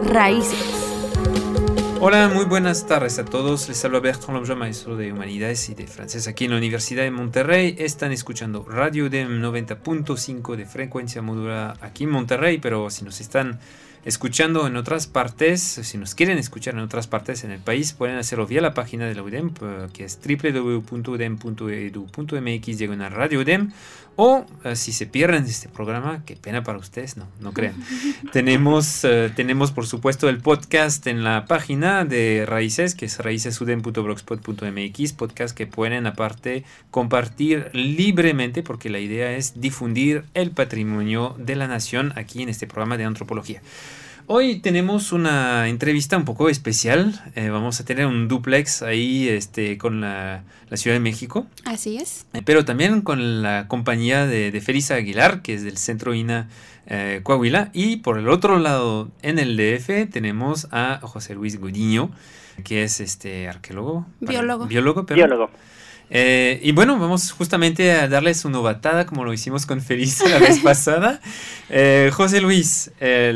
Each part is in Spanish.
Raíces. Hola, muy buenas tardes a todos. Les habla Bertrand Lobja, maestro de Humanidades y de Francés aquí en la Universidad de Monterrey. Están escuchando Radio UDEM 90.5 de frecuencia modulada aquí en Monterrey, pero si nos están escuchando en otras partes, si nos quieren escuchar en otras partes en el país, pueden hacerlo vía la página de la UDEM, que es www.udem.edu.mx/Radio UDEM, o si se pierden este programa, qué pena para ustedes, no crean. Tenemos por supuesto el podcast en la página de Raíces, que es raicesudem.blogspot.mx, podcast que pueden aparte compartir libremente, porque la idea es difundir el patrimonio de la nación aquí en este programa de antropología. Hoy tenemos una entrevista un poco especial. Vamos a tener un duplex ahí con la Ciudad de México. Así es. Pero también con la compañía de Felisa Aguilar, que es del Centro INA Coahuila. Y por el otro lado, en el DF, tenemos a José Luis Gudiño, que es arqueólogo. Biólogo. Y bueno, vamos justamente a darles una novatada como lo hicimos con Felisa la vez pasada. José Luis,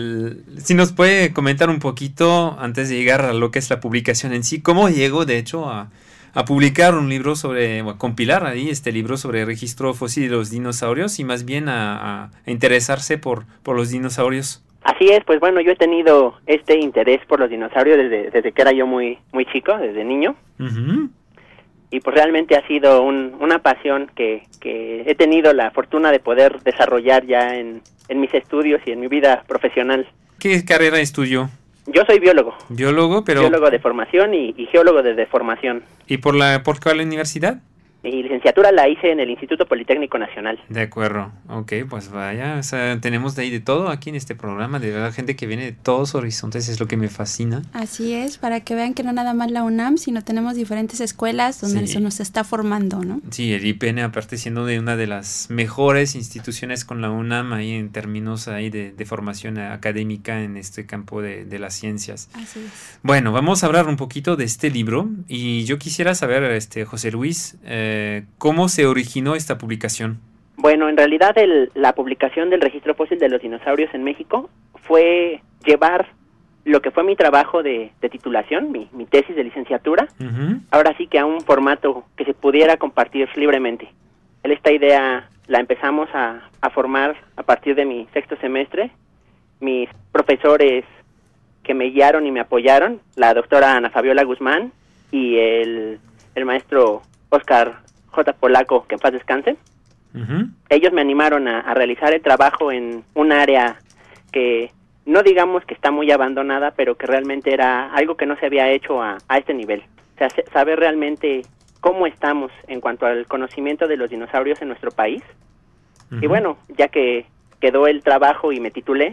si nos puede comentar un poquito antes de llegar a lo que es la publicación en sí, cómo llegó de hecho a publicar un libro a compilar ahí este libro sobre el registro fósil de los dinosaurios y más bien a interesarse por los dinosaurios. Así es, pues bueno, yo he tenido este interés por los dinosaurios desde que era yo muy chico, desde niño. Uh-huh. Y pues realmente ha sido una pasión que he tenido la fortuna de poder desarrollar ya en mis estudios y en mi vida profesional. ¿Qué carrera estudió? Yo soy biólogo. Biólogo de formación y geólogo de formación. ¿Y por cuál universidad? Mi licenciatura la hice en el Instituto Politécnico Nacional. De acuerdo, ok, pues vaya, o sea, tenemos de ahí de todo aquí en este programa, de verdad, gente que viene de todos horizontes, es lo que me fascina. Así es, para que vean que no nada más la UNAM, sino tenemos diferentes escuelas donde eso nos está formando, ¿no? Sí, el IPN aparte siendo de una de las mejores instituciones con la UNAM ahí en términos ahí de formación académica en este campo de las ciencias. Así es. Bueno, vamos a hablar un poquito de este libro y yo quisiera saber, José Luis, ¿cómo se originó esta publicación? Bueno, en realidad la publicación del registro fósil de los dinosaurios en México fue llevar lo que fue mi trabajo de titulación, mi tesis de licenciatura, uh-huh, ahora sí que a un formato que se pudiera compartir libremente. Esta idea la empezamos a formar a partir de mi sexto semestre. Mis profesores que me guiaron y me apoyaron, la doctora Ana Fabiola Guzmán y el maestro Oscar J. Polaco, que en paz descanse. Uh-huh. Ellos me animaron a realizar el trabajo en un área que no digamos que está muy abandonada, pero que realmente era algo que no se había hecho a este nivel. O sea, saber realmente cómo estamos en cuanto al conocimiento de los dinosaurios en nuestro país. Uh-huh. Y bueno, ya que quedó el trabajo y me titulé,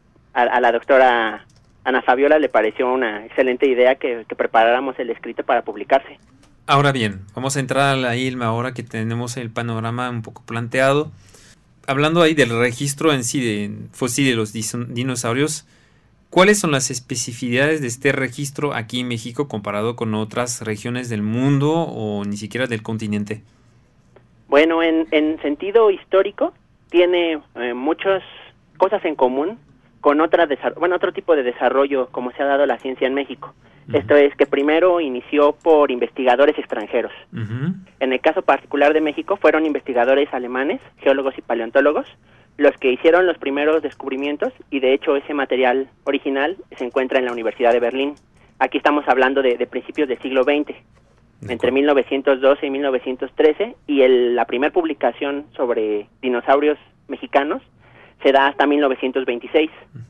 a la doctora Ana Fabiola le pareció una excelente idea que preparáramos el escrito para publicarse. Ahora bien, vamos a entrar ahí ahora que tenemos el panorama un poco planteado. Hablando ahí del registro en sí de fósil de los dinosaurios, ¿cuáles son las especificidades de este registro aquí en México comparado con otras regiones del mundo o ni siquiera del continente? Bueno, en sentido histórico tiene muchas cosas en común con otro tipo de desarrollo como se ha dado la ciencia en México. Uh-huh. Esto es que primero inició por investigadores extranjeros. Uh-huh. En el caso particular de México fueron investigadores alemanes, geólogos y paleontólogos, los que hicieron los primeros descubrimientos y de hecho ese material original se encuentra en la Universidad de Berlín. Aquí estamos hablando de principios del siglo XX, entre 1912 y 1913, y la primera publicación sobre dinosaurios mexicanos se da hasta 1926.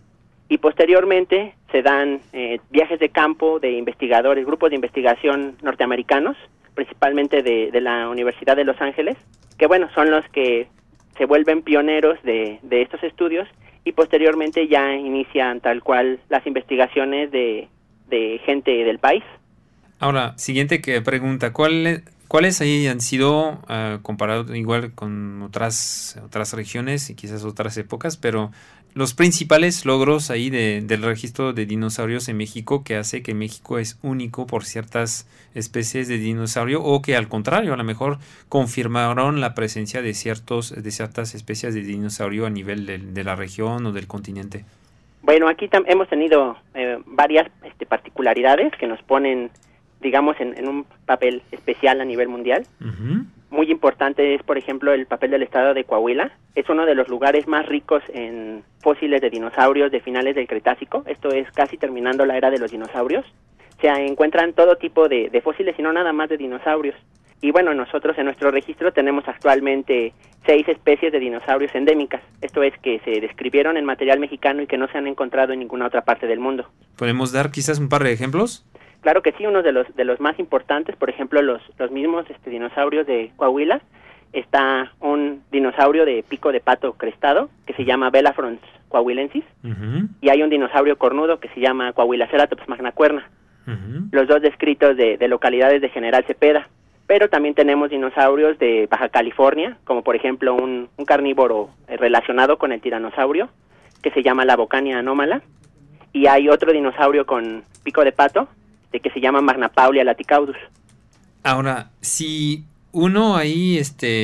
Y posteriormente se dan viajes de campo de investigadores, grupos de investigación norteamericanos, principalmente de la Universidad de Los Ángeles, que bueno, son los que se vuelven pioneros de estos estudios y posteriormente ya inician tal cual las investigaciones de gente del país. Ahora, siguiente pregunta, ¿cuáles ahí han sido, comparado igual con otras regiones y quizás otras épocas, pero los principales logros ahí del registro de dinosaurios en México que hace que México es único por ciertas especies de dinosaurio o que al contrario a lo mejor confirmaron la presencia de ciertas especies de dinosaurio a nivel de la región o del continente? Bueno, aquí hemos tenido varias particularidades que nos ponen, digamos, en un papel especial a nivel mundial. Uh-huh. Muy importante es, por ejemplo, el papel del estado de Coahuila. Es uno de los lugares más ricos en fósiles de dinosaurios de finales del Cretácico. Esto es casi terminando la era de los dinosaurios. Se encuentran todo tipo de fósiles y no nada más de dinosaurios. Y bueno, nosotros en nuestro registro tenemos actualmente 6 especies de dinosaurios endémicas. Esto es, que se describieron en material mexicano y que no se han encontrado en ninguna otra parte del mundo. ¿Podemos dar quizás un par de ejemplos? Claro que sí, uno de los más importantes, por ejemplo, los mismos dinosaurios de Coahuila. Está un dinosaurio de pico de pato crestado que se llama Belafrons coahuilensis, Uh-huh. y hay un dinosaurio cornudo que se llama Coahuilaceratops magnacuerna. Uh-huh. Los dos descritos de localidades de General Cepeda. Pero también tenemos dinosaurios de Baja California, como por ejemplo un carnívoro relacionado con el tiranosaurio, que se llama la Bocania anómala, y hay otro dinosaurio con pico de pato, que se llama Magnapaulia laticaudus. Ahora, si uno ahí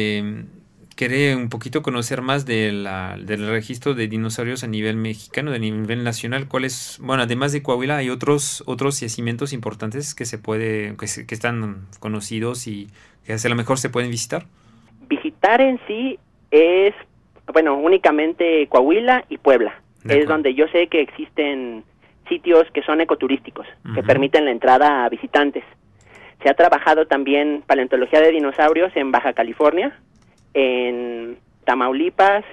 quiere un poquito conocer más del registro de dinosaurios a nivel mexicano, a nivel nacional, ¿cuáles? Bueno, además de Coahuila, hay otros yacimientos importantes que que están conocidos y que a lo mejor se pueden visitar. Visitar en sí es, bueno, únicamente Coahuila y Puebla. Es donde yo sé que existen sitios que son ecoturísticos, uh-huh, que permiten la entrada a visitantes. Se ha trabajado también paleontología de dinosaurios en Baja California, en Tamaulipas,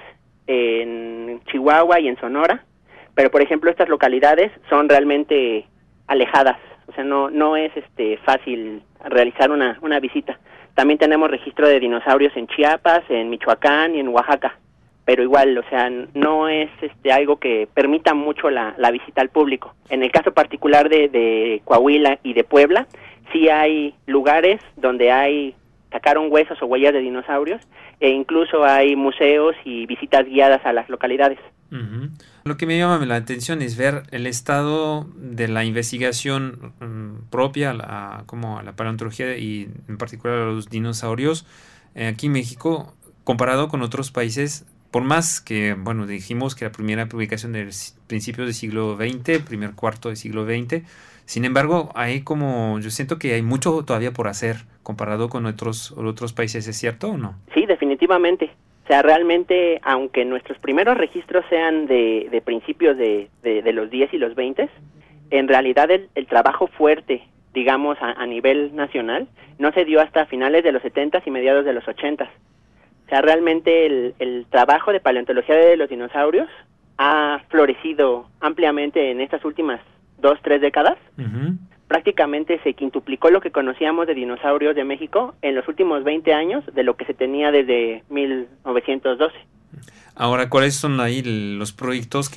en Chihuahua y en Sonora, pero por ejemplo estas localidades son realmente alejadas, o sea, no es fácil realizar una visita. También tenemos registro de dinosaurios en Chiapas, en Michoacán y en Oaxaca, pero igual, o sea, no es algo que permita mucho la visita al público. En el caso particular de Coahuila y de Puebla, sí hay lugares donde sacaron huesos o huellas de dinosaurios, e incluso hay museos y visitas guiadas a las localidades. Uh-huh. Lo que me llama la atención es ver el estado de la investigación propia como a la paleontología y en particular a los dinosaurios aquí en México, comparado con otros países. Por más que, bueno, dijimos que la primera publicación de principios del siglo XX, primer cuarto del siglo XX, sin embargo, yo siento que hay mucho todavía por hacer comparado con otros países, ¿es cierto o no? Sí, definitivamente. O sea, realmente, aunque nuestros primeros registros sean de principios de los 10 y los 20, en realidad el trabajo fuerte, digamos, a nivel nacional, no se dio hasta finales de los 70 y mediados de los 80. O sea, realmente el trabajo de paleontología de los dinosaurios ha florecido ampliamente en estas últimas 2-3 décadas. Uh-huh. Prácticamente se quintuplicó lo que conocíamos de dinosaurios de México en los últimos 20 años de lo que se tenía desde 1912. Ahora, ¿cuáles son ahí los proyectos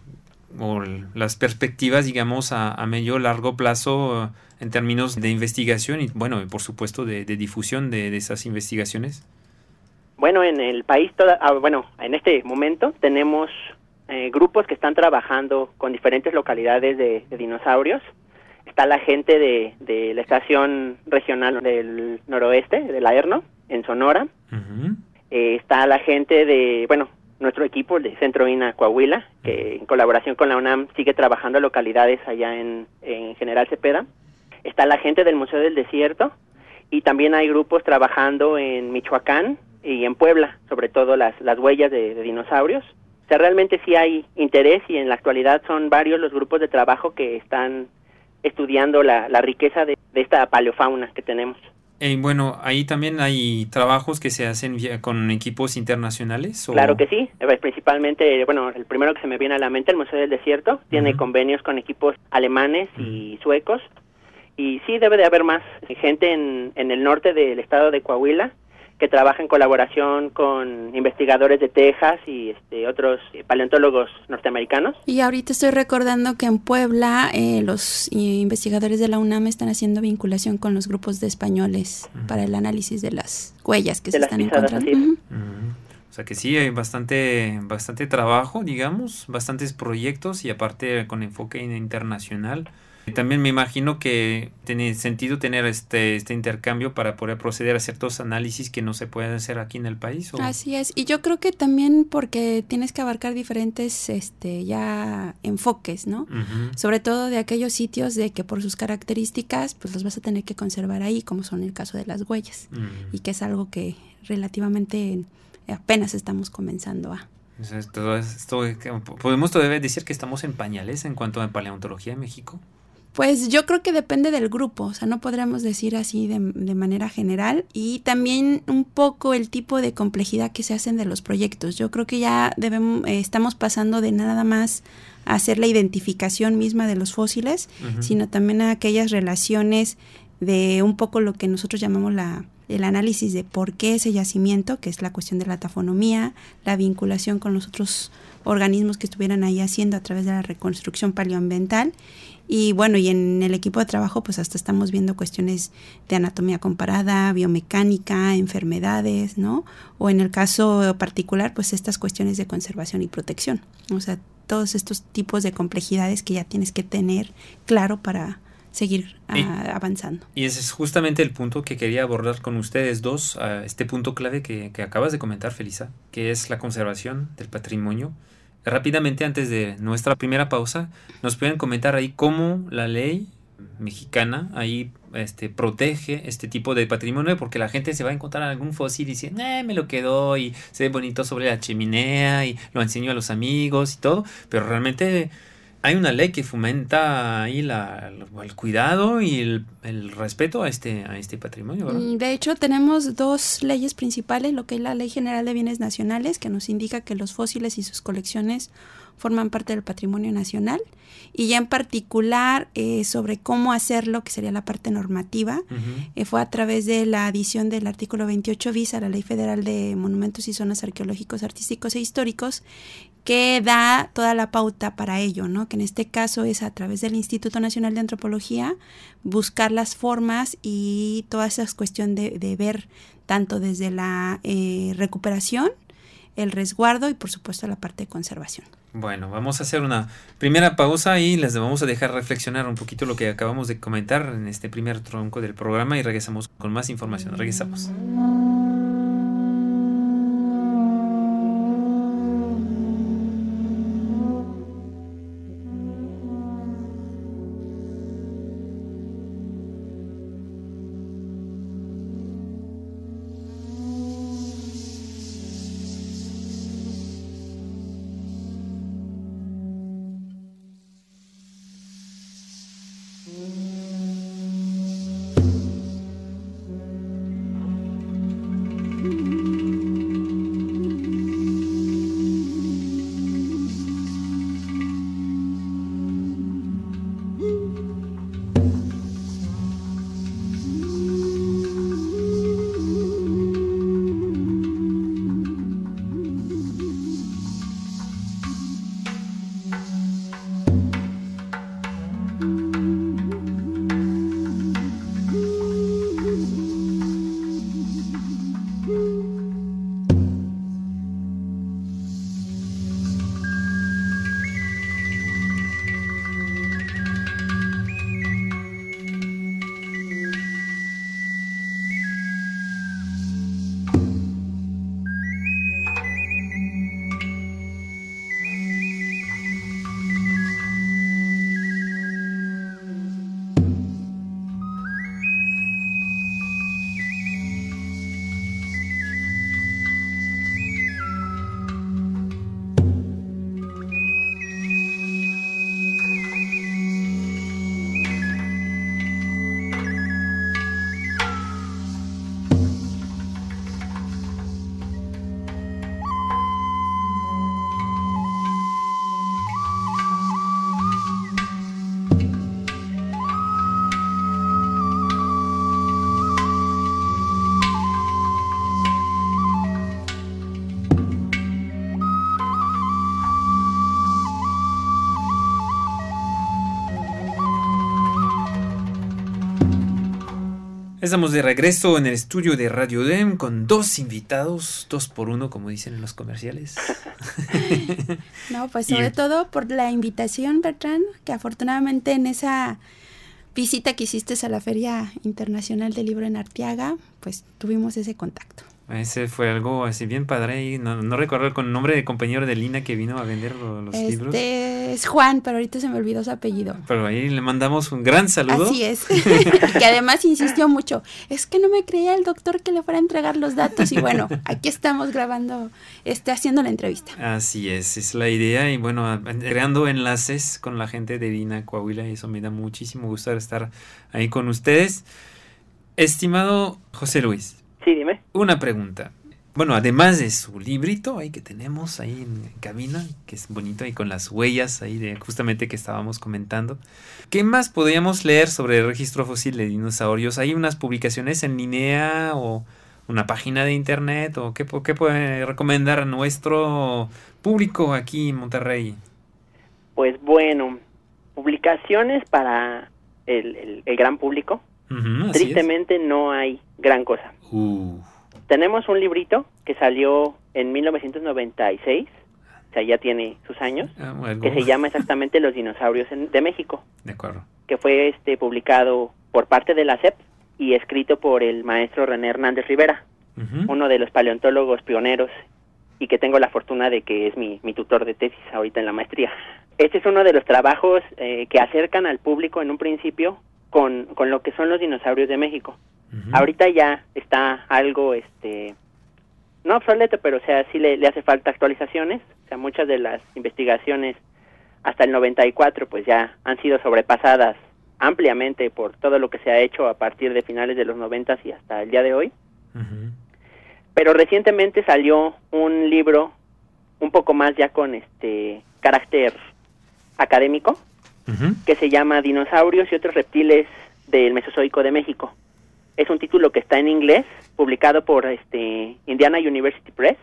o las perspectivas, digamos, a medio largo plazo en términos de investigación y, bueno, por supuesto, de difusión de esas investigaciones? Bueno, en el país, en este momento tenemos grupos que están trabajando con diferentes localidades de dinosaurios. Está la gente de la Estación Regional del Noroeste, de la ERNO, en Sonora. Uh-huh. Está la gente nuestro equipo de Centro INA Coahuila, que en colaboración con la UNAM sigue trabajando en localidades allá en General Cepeda. Está la gente del Museo del Desierto, y también hay grupos trabajando en Michoacán y en Puebla, sobre todo las huellas de dinosaurios. O sea, realmente sí hay interés, y en la actualidad son varios los grupos de trabajo que están estudiando la riqueza de esta paleofauna que tenemos. Bueno, ahí también hay trabajos que se hacen con equipos internacionales. Claro que sí, principalmente, el primero que se me viene a la mente, el Museo del Desierto, tiene uh-huh, convenios con equipos alemanes uh-huh, y suecos, y sí debe de haber más gente en el norte del estado de Coahuila que trabaja en colaboración con investigadores de Texas y otros paleontólogos norteamericanos. Y ahorita estoy recordando que en Puebla los investigadores de la UNAM están haciendo vinculación con los grupos de españoles uh-huh, para el análisis de las huellas que se están encontrando. Uh-huh. Uh-huh. O sea que sí, hay bastante trabajo, digamos, bastantes proyectos, y aparte con enfoque internacional. También me imagino que tiene sentido tener este intercambio para poder proceder a ciertos análisis que no se pueden hacer aquí en el país. ¿O? Así es, y yo creo que también porque tienes que abarcar diferentes ya enfoques, ¿no? Uh-huh. Sobre todo de aquellos sitios de que por sus características pues los vas a tener que conservar ahí, como son el caso de las huellas, y que es algo que relativamente apenas estamos comenzando a... ¿Podemos todavía decir que estamos en pañales en cuanto a paleontología en México? Pues yo creo que depende del grupo, o sea, no podríamos decir así de manera general, y también un poco el tipo de complejidad que se hacen de los proyectos. Yo creo que ya estamos pasando de nada más a hacer la identificación misma de los fósiles, uh-huh, sino también a aquellas relaciones de un poco lo que nosotros llamamos el análisis de por qué ese yacimiento, que es la cuestión de la tafonomía, la vinculación con los otros organismos que estuvieran ahí haciendo a través de la reconstrucción paleoambiental. Y bueno, y en el equipo de trabajo pues hasta estamos viendo cuestiones de anatomía comparada, biomecánica, enfermedades, ¿no? O en el caso particular pues estas cuestiones de conservación y protección. O sea, todos estos tipos de complejidades que ya tienes que tener claro para seguir avanzando. Y ese es justamente el punto que quería abordar con ustedes dos, este punto clave que acabas de comentar, Felisa, que es la conservación del patrimonio. Rápidamente, antes de nuestra primera pausa, nos pueden comentar ahí cómo la ley mexicana ahí protege este tipo de patrimonio, porque la gente se va a encontrar algún fósil y dice, me lo quedó y se ve bonito sobre la chimenea y lo enseño a los amigos y todo, pero realmente hay una ley que fomenta ahí el cuidado y el respeto a este patrimonio, ¿verdad? De hecho, tenemos dos leyes principales, lo que es la Ley General de Bienes Nacionales, que nos indica que los fósiles y sus colecciones forman parte del patrimonio nacional, y ya en particular sobre cómo hacerlo, que sería la parte normativa, uh-huh, fue a través de la adición del artículo 28 bis a la Ley Federal de Monumentos y Zonas Arqueológicos, Artísticos e Históricos, que da toda la pauta para ello, ¿no? Que en este caso es a través del Instituto Nacional de Antropología buscar las formas y toda esa cuestión de ver tanto desde la recuperación, el resguardo y por supuesto la parte de conservación. Bueno, vamos a hacer una primera pausa y les vamos a dejar reflexionar un poquito lo que acabamos de comentar en este primer tronco del programa y regresamos con más información. Regresamos. Estamos de regreso en el estudio de Radio UDEM con 2 invitados, 2 por 1, como dicen en los comerciales. No, pues sobre todo por la invitación, Bertrand, que afortunadamente en esa visita que hiciste a la Feria Internacional del Libro en Arteaga, pues tuvimos ese contacto. Ese fue algo así bien padre y no recuerdo con el nombre de compañero de Lina que vino a vender los libros. Es Juan, pero ahorita se me olvidó su apellido. Pero ahí le mandamos un gran saludo. Así es, que además insistió mucho, es que no me creía el doctor que le fuera a entregar los datos y bueno, aquí estamos grabando, haciendo la entrevista. Así es la idea y bueno, creando enlaces con la gente de Lina, Coahuila, y eso me da muchísimo gusto estar ahí con ustedes. Estimado José Luis. Sí, dime. Una pregunta. Bueno, además de su librito ahí que tenemos ahí en cabina, que es bonito, ahí con las huellas ahí de justamente que estábamos comentando, ¿qué más podríamos leer sobre el registro fósil de dinosaurios? ¿Hay unas publicaciones en línea o una página de internet? ¿O qué puede recomendar a nuestro público aquí en Monterrey? Pues bueno, publicaciones para el gran público. Tristemente no hay gran cosa. Tenemos un librito que salió en 1996, o sea, ya tiene sus años, que se llama exactamente Los dinosaurios de México. De acuerdo. Que fue publicado por parte de la SEP y escrito por el maestro René Hernández Rivera, uno de los paleontólogos pioneros y que tengo la fortuna de que es mi tutor de tesis ahorita en la maestría. Este es uno de los trabajos que acercan al público en un principio con lo que son los dinosaurios de México. Ahorita ya está algo, no obsoleto, pero o sea, sí le hace falta actualizaciones. O sea, muchas de las investigaciones hasta el 94 pues ya han sido sobrepasadas ampliamente por todo lo que se ha hecho a partir de finales de los 90 y hasta el día de hoy. Pero recientemente salió un libro un poco más ya con carácter académico, que se llama Dinosaurios y otros reptiles del Mesozoico de México. Es un título que está en inglés, publicado por Indiana University Press.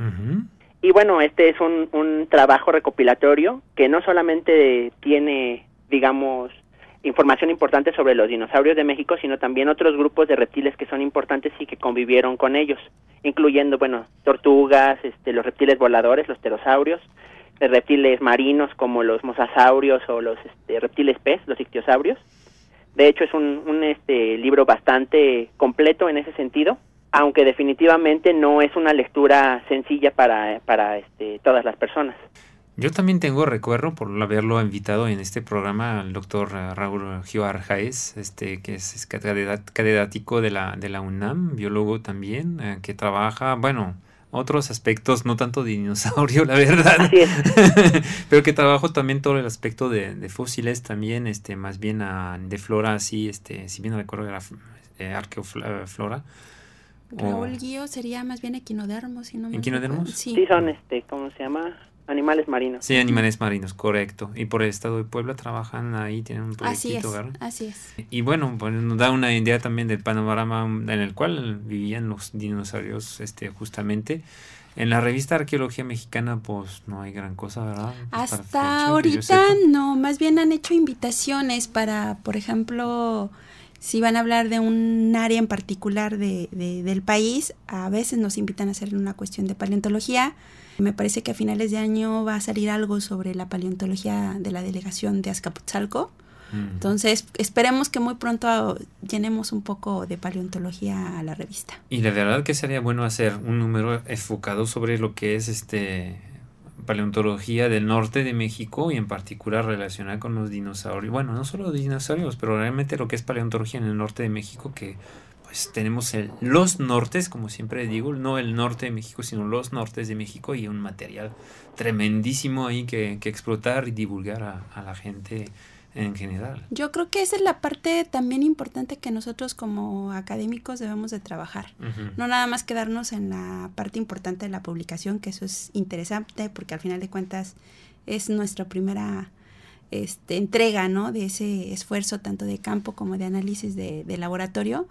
Y bueno, este es un trabajo recopilatorio que no solamente tiene, digamos, información importante sobre los dinosaurios de México, sino también otros grupos de reptiles que son importantes y que convivieron con ellos, incluyendo, bueno, tortugas, los reptiles voladores, los pterosaurios, reptiles marinos como los mosasaurios o los reptiles pez, los ictiosaurios. De hecho es un libro bastante completo en ese sentido, aunque definitivamente no es una lectura sencilla para todas las personas. Yo también tengo recuerdo por haberlo invitado en este programa al doctor Raúl Gio Arjaez, que es catedrático de la UNAM, biólogo también, que trabaja, bueno, otros aspectos, no tanto de dinosaurio, la verdad. Así es. Pero que trabajo también todo el aspecto de fósiles también, más bien de flora, así, si bien no recuerdo, era arqueoflora. Raúl Guío sería más bien equinodermos, si no me ¿Equinodermos? Sí, son, ¿cómo se llama? Animales marinos. Sí, animales marinos, correcto. Y por el estado de Puebla trabajan ahí, tienen un proyectito, ¿verdad? Así es. Y bueno, pues nos da una idea también del panorama en el cual vivían los dinosaurios, justamente. En la revista Arqueología Mexicana, pues no hay gran cosa, ¿verdad? Pues, hasta ahorita no, más bien han hecho invitaciones para, por ejemplo, si van a hablar de un área en particular del país, a veces nos invitan a hacer una cuestión de paleontología. Me parece que a finales de año va a salir algo sobre la paleontología de la delegación de Azcapotzalco. Entonces, esperemos que muy pronto llenemos un poco de paleontología a la revista. Y la verdad que sería bueno hacer un número enfocado sobre lo que es paleontología del norte de México y en particular relacionada con los dinosaurios. Bueno, no solo dinosaurios, pero realmente lo que es paleontología en el norte de México, que pues tenemos los nortes, como siempre digo, no el norte de México, sino los nortes de México, y un material tremendísimo ahí que explotar y divulgar a la gente en general. Yo creo que esa es la parte también importante que nosotros como académicos debemos de trabajar. No nada más quedarnos en la parte importante de la publicación, que eso es interesante porque al final de cuentas es nuestra primera entrega, ¿no?, de ese esfuerzo tanto de campo como de análisis de laboratorio.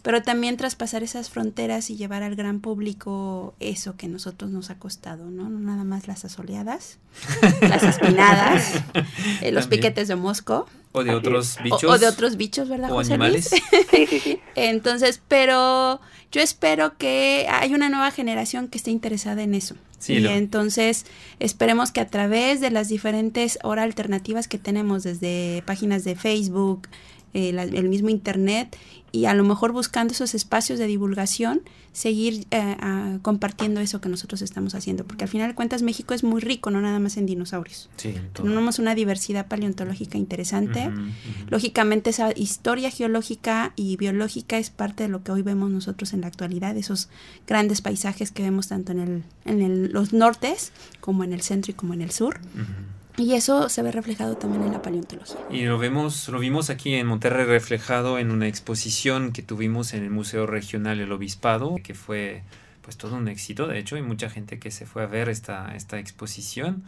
pero también traspasar esas fronteras y llevar al gran público eso que a nosotros nos ha costado, ¿no? No nada más las asoleadas, las espinadas, los piquetes de mosco. O de otros bichos. O de otros bichos, ¿verdad, o José animales. Luis? Sí, sí, sí. Entonces, pero yo espero que hay una nueva generación que esté interesada en eso. Sí, y entonces esperemos que a través de las diferentes ahora alternativas que tenemos, desde páginas de Facebook, el mismo internet, y a lo mejor buscando esos espacios de divulgación, seguir compartiendo eso que nosotros estamos haciendo, porque al final de cuentas México es muy rico, no nada más en dinosaurios. Sí, tenemos una diversidad paleontológica interesante. Lógicamente esa historia geológica y biológica es parte de lo que hoy vemos nosotros en la actualidad, esos grandes paisajes que vemos tanto en los nortes como en el centro y como en el sur. Y eso se ve reflejado también en la paleontología. Y lo vimos aquí en Monterrey reflejado en una exposición que tuvimos en el Museo Regional El Obispado, que fue pues todo un éxito. De hecho, hay mucha gente que se fue a ver esta exposición.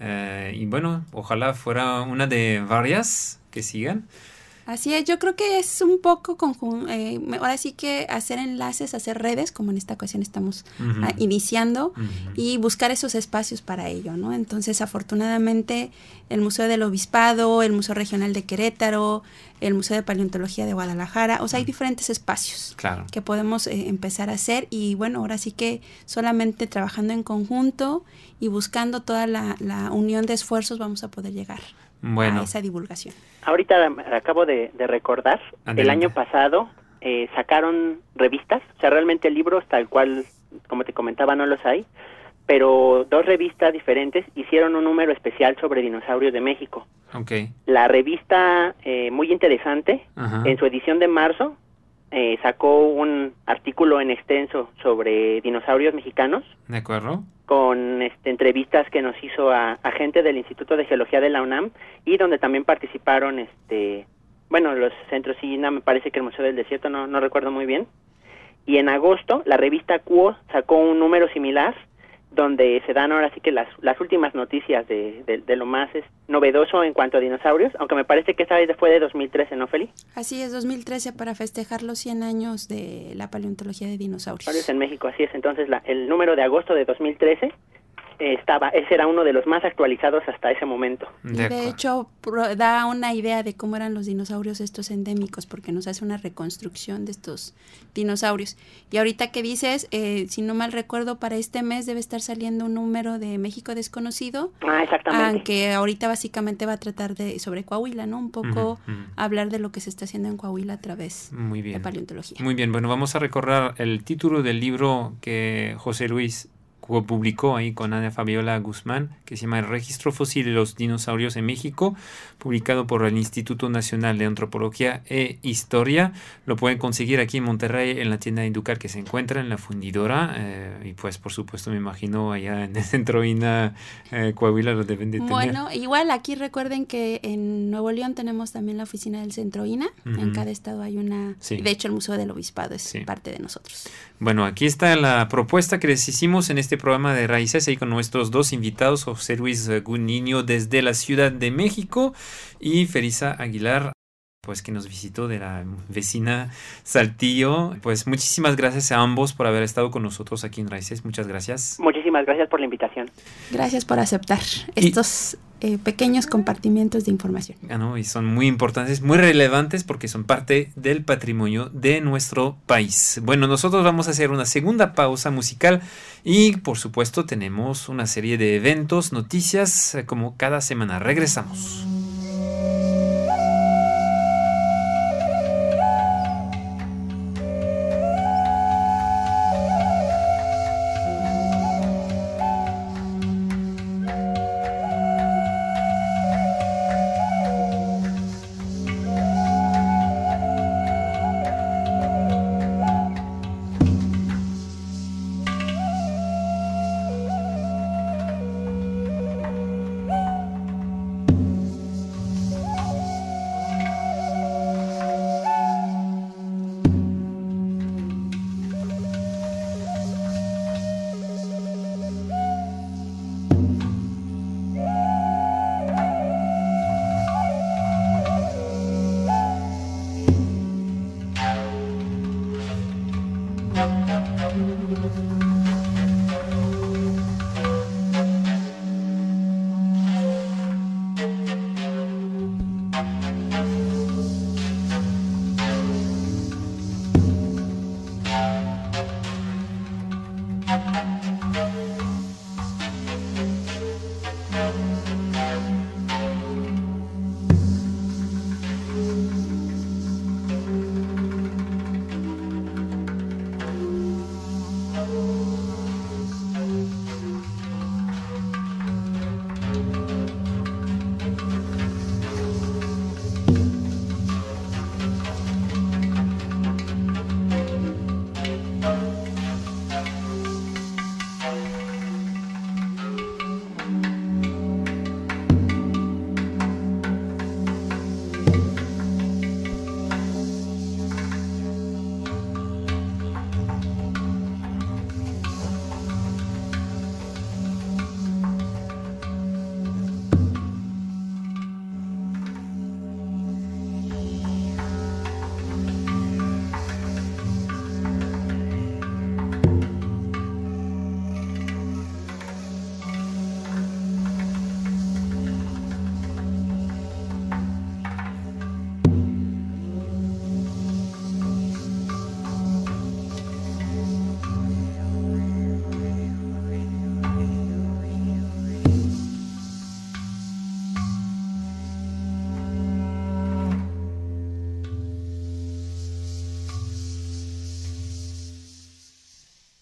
Y bueno, ojalá fuera una de varias que sigan. Así es, yo creo que es un poco ahora sí que hacer enlaces, hacer redes, como en esta ocasión estamos iniciando, y buscar esos espacios para ello, ¿no? Entonces, afortunadamente, el Museo del Obispado, el Museo Regional de Querétaro, el Museo de Paleontología de Guadalajara, o sea, hay diferentes espacios que podemos empezar a hacer, y bueno, ahora sí que solamente trabajando en conjunto y buscando toda la unión de esfuerzos vamos a poder llegar a esa divulgación. Ahorita acabo de recordar, Adelante. El año pasado sacaron revistas, o sea, realmente libros tal cual, como te comentaba, no los hay, pero 2 revistas diferentes hicieron un número especial sobre dinosaurios de México. Okay. La revista, muy interesante, en su edición de marzo, sacó un artículo en extenso sobre dinosaurios mexicanos. De acuerdo. Con entrevistas que nos hizo a gente del Instituto de Geología de la UNAM, y donde también participaron los centros INA, me parece que el Museo del Desierto, no recuerdo muy bien. Y en agosto la revista Cuo sacó un número similar, donde se dan ahora sí que las últimas noticias de lo más novedoso en cuanto a dinosaurios, aunque me parece que esta vez fue de 2013, ¿no, Feli? Así es, 2013, para festejar los 100 años de la paleontología de dinosaurios. En México, así es. Entonces el número de agosto de 2013 ese era uno de los más actualizados hasta ese momento. De hecho, da una idea de cómo eran los dinosaurios estos endémicos, porque nos hace una reconstrucción de estos dinosaurios. Y ahorita que dices, si no mal recuerdo, para este mes debe estar saliendo un número de México desconocido. Exactamente. Aunque ahorita básicamente va a tratar sobre Coahuila, ¿no? Un poco hablar de lo que se está haciendo en Coahuila a través de paleontología. Muy bien, bueno, vamos a recordar el título del libro que José Luis publicó ahí con Ana Fabiola Guzmán, que se llama El Registro Fósil de los Dinosaurios en México, publicado por el Instituto Nacional de Antropología e Historia. Lo pueden conseguir aquí en Monterrey, en la tienda Inducar que se encuentra en la fundidora, y pues por supuesto me imagino allá en el centro INA Coahuila lo deben de tener. Bueno, igual aquí recuerden que en Nuevo León tenemos también la oficina del centro INA, en cada estado hay una, de hecho el Museo del Obispado es parte de nosotros. Bueno, aquí está la propuesta que les hicimos en este programa de Raíces, ahí con nuestros 2 invitados, José Luis Guniño desde la Ciudad de México y Felisa Aguilar, pues que nos visitó de la vecina Saltillo. Pues muchísimas gracias a ambos por haber estado con nosotros aquí en Raíces. Muchas gracias. Muchísimas gracias por la invitación. Gracias por aceptar estos pequeños compartimientos de información. Y son muy importantes, muy relevantes porque son parte del patrimonio de nuestro país. Bueno, nosotros vamos a hacer una segunda pausa musical y por supuesto tenemos una serie de eventos, noticias como cada semana. Regresamos.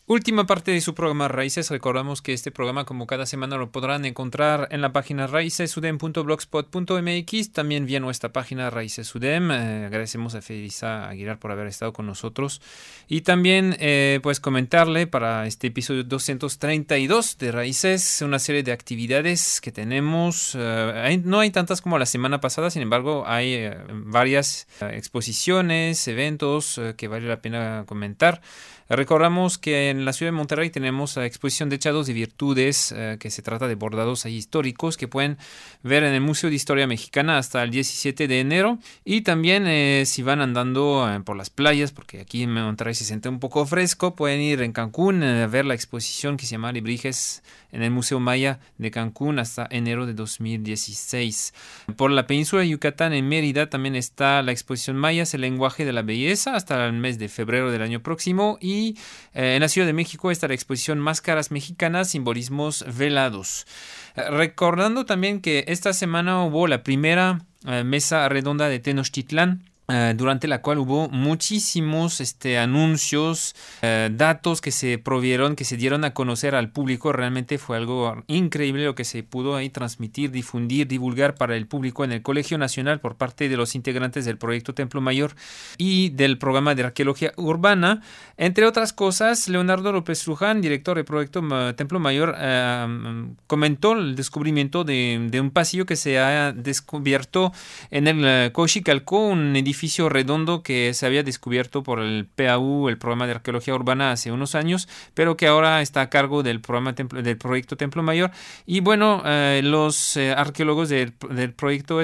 Última parte de su programa Raíces. Recordamos que este programa, como cada semana, lo podrán encontrar en la página raicesudem.blogspot.mx, también vía nuestra página Raíces Udem. Agradecemos a Felisa Aguilar por haber estado con nosotros. Y también, pues, comentarle para este episodio 232 de Raíces, una serie de actividades que tenemos. No hay tantas como la semana pasada, sin embargo, hay varias exposiciones, eventos que vale la pena comentar. Recordamos que en la ciudad de Monterrey tenemos la exposición de Echados de Virtudes, que se trata de bordados ahí históricos que pueden ver en el Museo de Historia Mexicana hasta el 17 de enero. Y también si van andando por las playas, porque aquí en Monterrey se siente un poco fresco, pueden ir en Cancún a ver la exposición que se llama Alebrijes en el Museo Maya de Cancún hasta enero de 2016. Por la península de Yucatán, en Mérida, también está la exposición Mayas, el lenguaje de la belleza, hasta el mes de febrero del año próximo. Y en la Ciudad de México está la exposición Máscaras Mexicanas, Simbolismos Velados. Recordando también que esta semana hubo la primera mesa redonda de Tenochtitlán, durante la cual hubo muchísimos anuncios, datos que se provieron, que se dieron a conocer al público. Realmente fue algo increíble lo que se pudo ahí transmitir, difundir, divulgar para el público en el Colegio Nacional por parte de los integrantes del proyecto Templo Mayor y del programa de arqueología urbana. Entre otras cosas, Leonardo López Luján, director del proyecto Templo Mayor, comentó el descubrimiento de un pasillo que se ha descubierto en el Cochicalco, un edificio redondo que se había descubierto por el PAU, el programa de arqueología urbana, hace unos años, pero que ahora está a cargo del del proyecto Templo Mayor. Y bueno, los arqueólogos del proyecto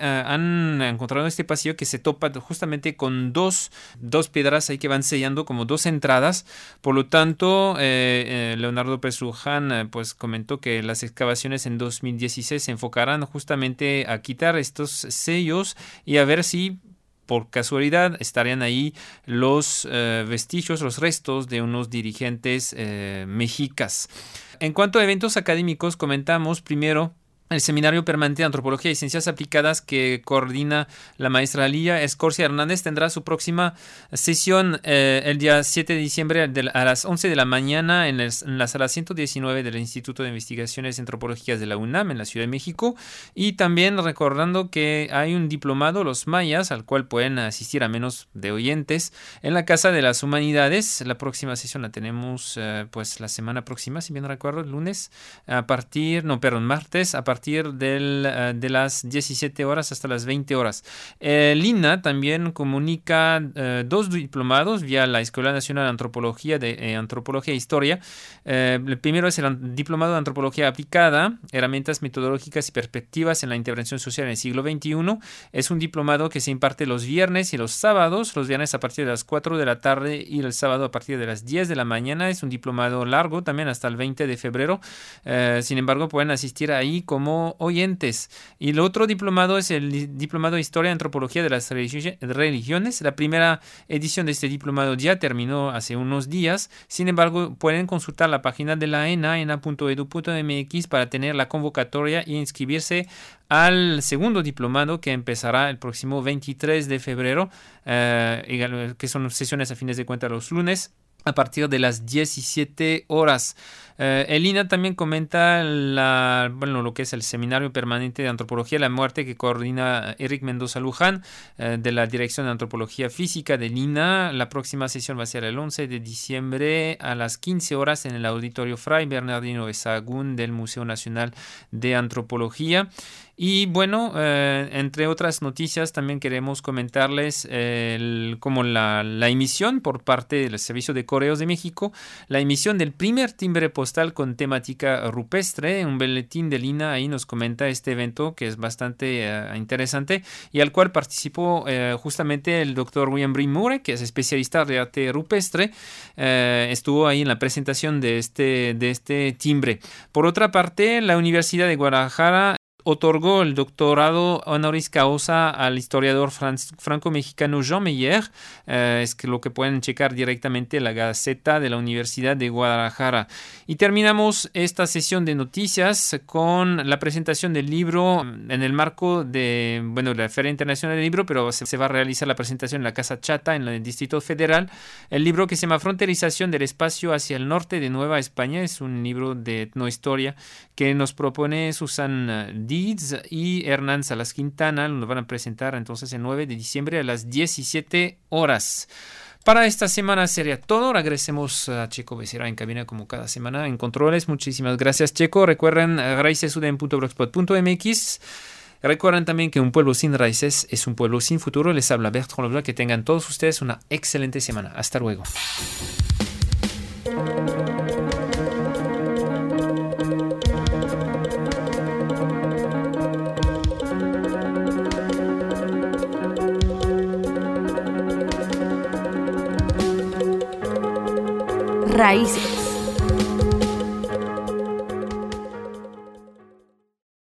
han encontrado este pasillo que se topa justamente con dos piedras ahí que van sellando como dos entradas. Por lo tanto, Leonardo Pérez Luján pues comentó que las excavaciones en 2016 se enfocarán justamente a quitar estos sellos y a ver si por casualidad estarían ahí los vestigios, los restos de unos dirigentes mexicas. En cuanto a eventos académicos, comentamos primero el Seminario Permanente de Antropología y Ciencias Aplicadas que coordina la maestra Lía Escorcia Hernández. Tendrá su próxima sesión el día 7 de diciembre a las 11 de la mañana en la sala 119 del Instituto de Investigaciones Antropológicas de la UNAM en la Ciudad de México. Y también recordando que hay un diplomado, Los Mayas, al cual pueden asistir a menos de oyentes en la Casa de las Humanidades. La próxima sesión la tenemos pues la semana próxima, si bien recuerdo, el lunes, martes, a partir de las 17 horas hasta las 20 horas. Lina también comunica dos diplomados vía la Escuela Nacional de Antropología Antropología e Historia. El primero es el diplomado de Antropología Aplicada, Herramientas Metodológicas y Perspectivas en la Intervención Social en el siglo XXI. Es un diplomado que se imparte los viernes y los sábados, los viernes a partir de las 4 de la tarde y el sábado a partir de las 10 de la mañana. Es un diplomado largo también hasta el 20 de febrero. Sin embargo, pueden asistir ahí como oyentes. Y el otro diplomado es el Diplomado de Historia y Antropología de las Religiones. La primera edición de este diplomado ya terminó hace unos días. Sin embargo, pueden consultar la página de la ena.edu.mx para tener la convocatoria y inscribirse al segundo diplomado que empezará el próximo 23 de febrero, que son sesiones a fines de cuentas los lunes, a partir de las 17 horas. Elina también comenta lo que es el Seminario Permanente de Antropología de la Muerte que coordina Eric Mendoza Luján, de la Dirección de Antropología Física de Lina. La próxima sesión va a ser el 11 de diciembre a las 15 horas en el Auditorio Fray Bernardino de Sahagún del Museo Nacional de Antropología. Y bueno, entre otras noticias también queremos comentarles como la emisión por parte del Servicio de Correos de México, la emisión del primer timbre postal con temática rupestre, un boletín de Lina. Ahí nos comenta este evento que es bastante interesante y al cual participó justamente el doctor William Breen Moore, que es especialista de arte rupestre. Estuvo ahí en la presentación de este timbre. Por otra parte, la Universidad de Guadalajara otorgó el doctorado honoris causa al historiador franco-mexicano Jean Meyer. Es que lo que pueden checar directamente en la Gaceta de la Universidad de Guadalajara. Y terminamos esta sesión de noticias con la presentación del libro en el marco de la Feria Internacional del Libro, pero se va a realizar la presentación en la Casa Chata, en el Distrito Federal. El libro que se llama Fronterización del espacio hacia el norte de Nueva España es un libro de etnohistoria que nos propone Susan Dietz y Hernán Salas Quintana. Nos van a presentar entonces el 9 de diciembre a las 17 horas. Para esta semana sería todo. Agradecemos a Checo Becerra en cabina como cada semana en controles. Muchísimas gracias, Checo. Recuerden raicesuden.blogspot.mx. Recuerden también que un pueblo sin raíces es un pueblo sin futuro. Les habla Bertrand Leblanc. Que tengan todos ustedes una excelente semana. Hasta luego. Raíces.